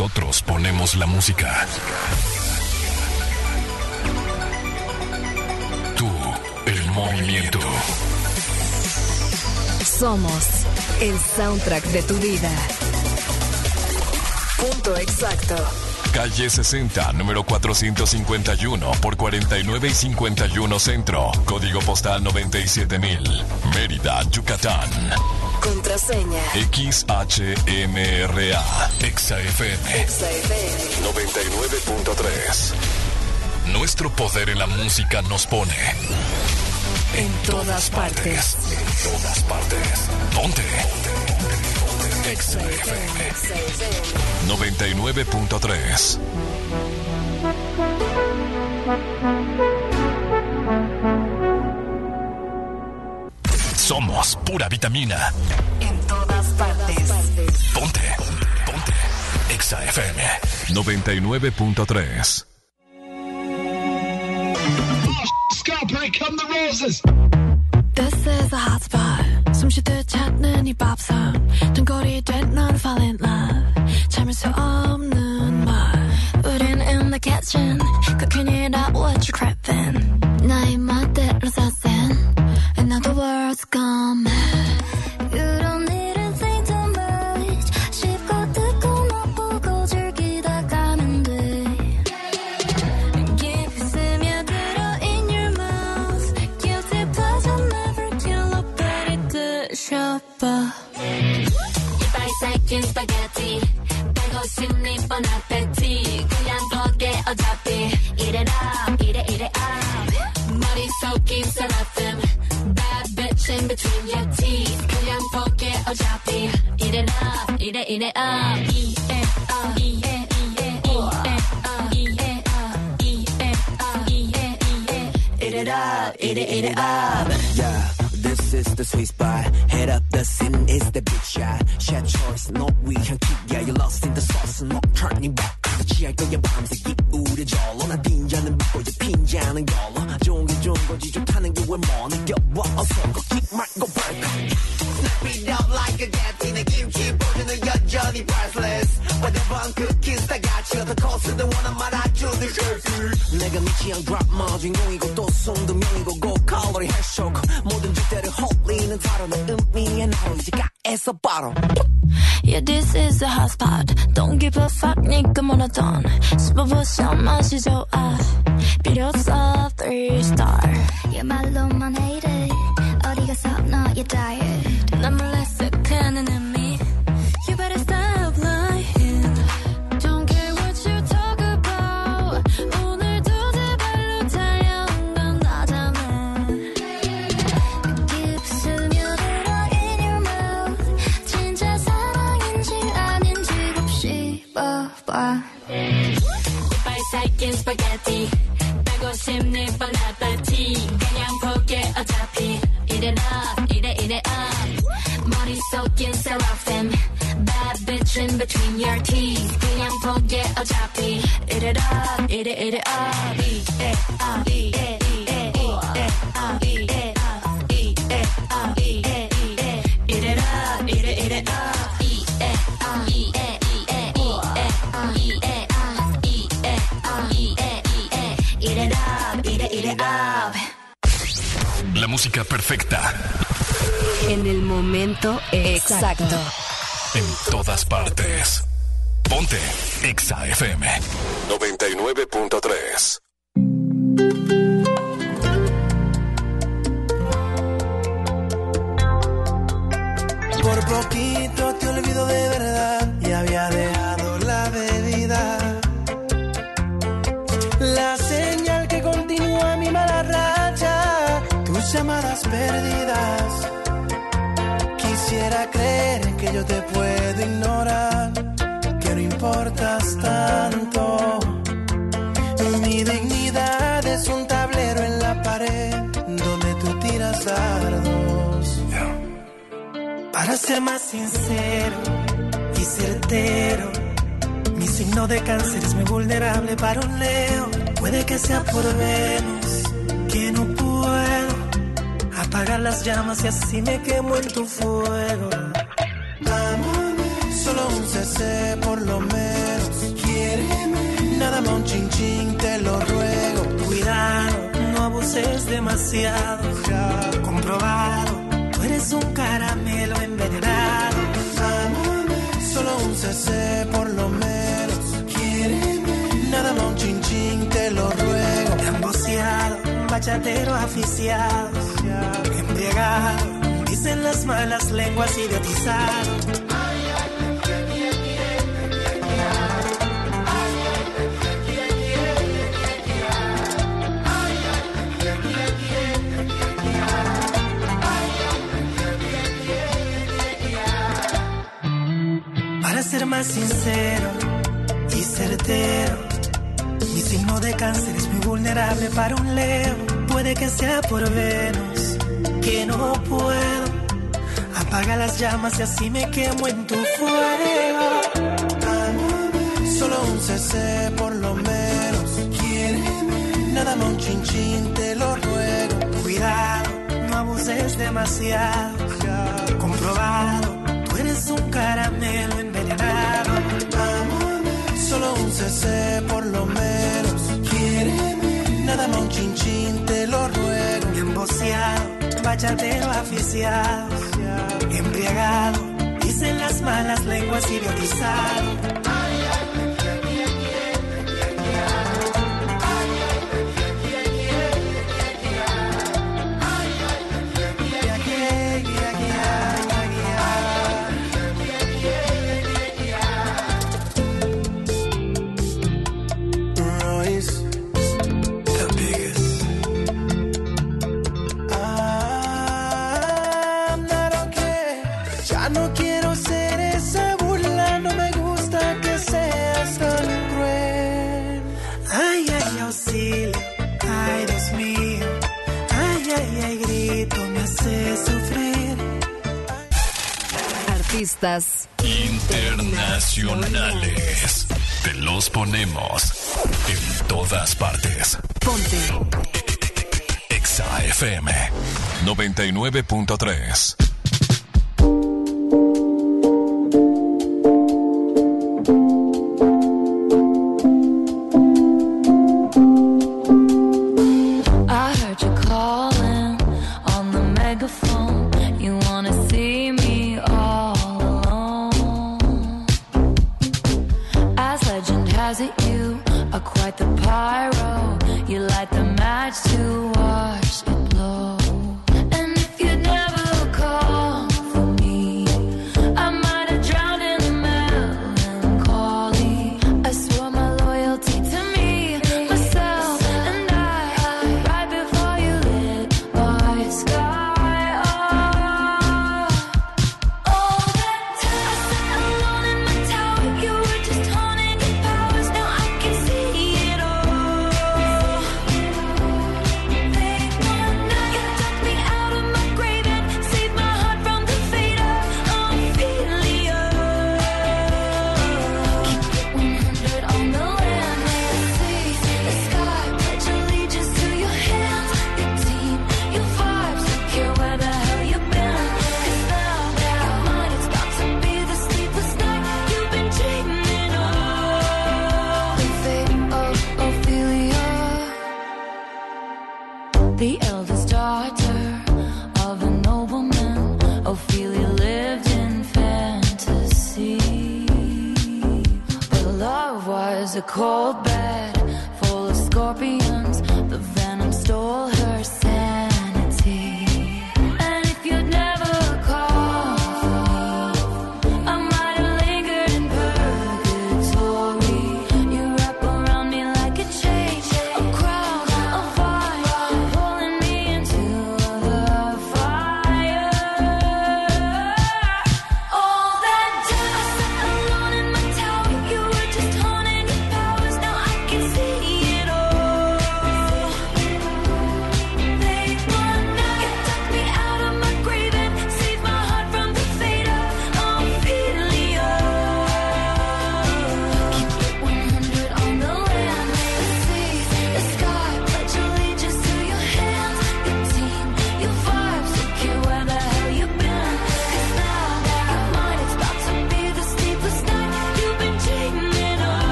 Nosotros ponemos la música. Tú, el movimiento. Somos el soundtrack de tu vida. Punto exacto. Calle 60, número 451 por 49 y 51 Centro. Código postal 97000. Mérida, Yucatán. Contraseña XHMRA. ExaFM 99.3. Nuestro poder en la música nos pone en todas partes. En todas partes. Ponte. XFM 99.3. Somos pura vitamina. En todas partes. Ponte. XFM 99.3. Scalp, here come the roses. This is a hot spot. 숨쉬듯 찾는 이 밥상. 등골이 된 넌 fall in love. 참을 수 없는 말. 우린 in the kitchen. Cooking it up, what you craving? 나의 멋대로 사센. And now the world's gone mad. You don't need to think too much. 쉽고 듣고 맛보고 즐기다 가면 돼. 깊이 스며들어 in your mouth. Guilty pleasure never kill a pretty good shopper. 이빨 삭힌 스파게티 빼고 싶니 뻔 appetite. 그냥 포기해 어차피 Eat it up, eat it up. 머리 속인 seraphim. Bad bitch in between your teeth. 그냥 포기해 어차피 Eat it up, eat it up. Eat it up, eat it up, eat it up, eat it up, eat it up, eat it up. Yeah. This is the sweet spot. Head up the scene is the big shot. Share choice, no we can keep. Yeah, you're lost in the sauce. No turning back. 취할 거야 밤새 기울여져. 나 빈자는 믿고 이제 빈자는 걸로. 좋은 게 좋은 거지 좋다는 게 왜 뭐 느껴봐. 어서 걷기 말고 벌컥. Snap it up like a jet. 내 김치 보드는 여전히 priceless. Whatever cookies 다 같이 어떤 코스든 원한 말아주는 셔츠. 내가 미치한 드라마 주인공이고 또 송두명이고 고칼로리 해쇼크. 모든 주제를 홀리는 다루는 의미의 나올리지 가에서 바로. Yeah, this is a hot spot. Don't give a fuck, 니가 뭐라던. 스포버션 맛이 좋아. 필요 없어, 3-star. Yeah, 말로만 hate it. 어디 가서 너의 diet. 난 몰래 쓱하는 의미. You better stop lying. Don't care what you talk about. 오늘도 내 발로 달려온 건 나잖아. 깊이 스며들어 in your mouth. 진짜 사랑인지 아닌지 곱씹 봐봐. 이빨 삭힌 스파게티 빼고 싶니 뻔 appetite. 그냥 포기해 어차피 Eat it up, eat it up. 머리 속인 seraphim. Bad bitch in between your teeth. 그냥 포기해 어차피 Eat it up, eat it up. Eat it up, eat it up, eat it up, eat it up, eat it up, eat it up, eat it up. La música perfecta. En el momento exacto. En todas partes. Ponte XFM 99.3. Por poquito te olvido de verdad y había dejado la bebida. La señal que continúa mi mala racha, tus llamadas perdidas. Quisiera creer que yo te puedo ignorar, que no importas tanto. Mi dignidad es un tablero en la pared donde tú tiras dardos. Para ser más sincero y certero, mi signo de cáncer es muy vulnerable para un Leo. Puede que sea por Venus, que no puedo apagar las llamas y así me quemo en tu fuego. Solo un cc por lo menos, quiéreme. Nada más un chin chin, te lo ruego. Cuidado, no abuses demasiado. Ya comprobado, tú eres un caramelo envenenado. Amame, solo un cc por lo menos. Quiéreme. Nada más un chin chin, te lo ruego. Emboceado, bachatero aficiado. Embriagado, dicen las malas lenguas, idiotizado. Para ser más sincero y certero, mi signo de cáncer es muy vulnerable para un Leo. Puede que sea por Venus, que no puedo. Apaga las llamas y así me quemo en tu fuego. Solo un cc por lo menos. Quiéreme. Nada más un chin chin, te lo ruego. Cuidado, no abuses demasiado. Ya comprobado, tú eres un caramelo envenenado. Solo un cc por lo menos. Quiéreme. Nada más un chin chin, te lo ruego. Emboceado, bachatero aficiado. Embriagado, dicen las malas lenguas, idiotizado. Artistas internacionales. Te los ponemos en todas partes. Ponte Exa FM 99.3.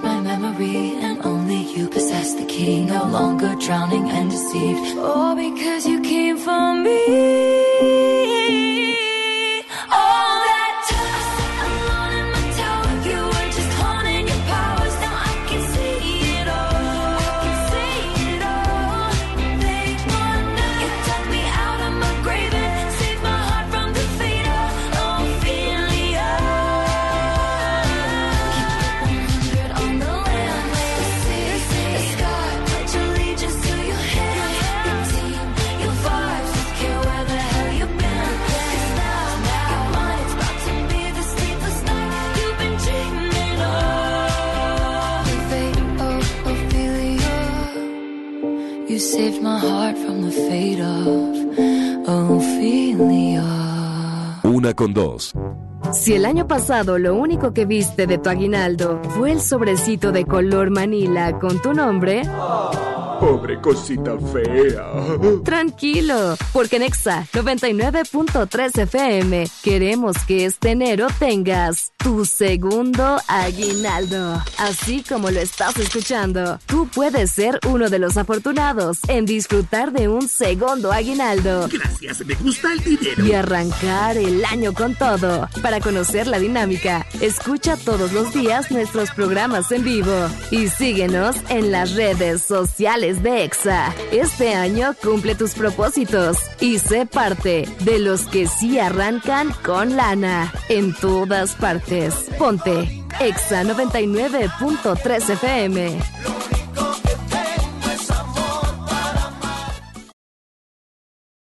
my memory, and only you possess the key. No longer drowning and deceived. All because you came for me. All that time alone in my tower, you were just honing your powers. Now I can see it all. I can see it all. They wonder you dug me out of my grave and saved my heart from the fate of Ophelia. Keep it 100 on the land, the sea, the sky. Pledge allegiance to your hand, your team, your vibes. Don't care where the hell you've been. 'Cause now you're mine. It's about to be the sleepless night you've been dreaming of. The fate of Ophelia. You saved my heart from the fate of Ophelia. 1-2. Si el año pasado lo único que viste de tu aguinaldo fue el sobrecito de color Manila con tu nombre, Pobre cosita fea. tranquilo, porque en Exa 99.3 FM queremos que este enero tengas tu segundo aguinaldo. Así como lo estás escuchando, tú puedes ser uno de los afortunados en disfrutar de un segundo aguinaldo. Gracias, me gusta el dinero. Y arrancar el año con todo. Para conocer la dinámica, escucha todos los días nuestros programas en vivo y síguenos en las redes sociales de Exa. Este año cumple tus propósitos y sé parte de los que sí arrancan con lana en todas partes. Ponte Exa 99.3 FM.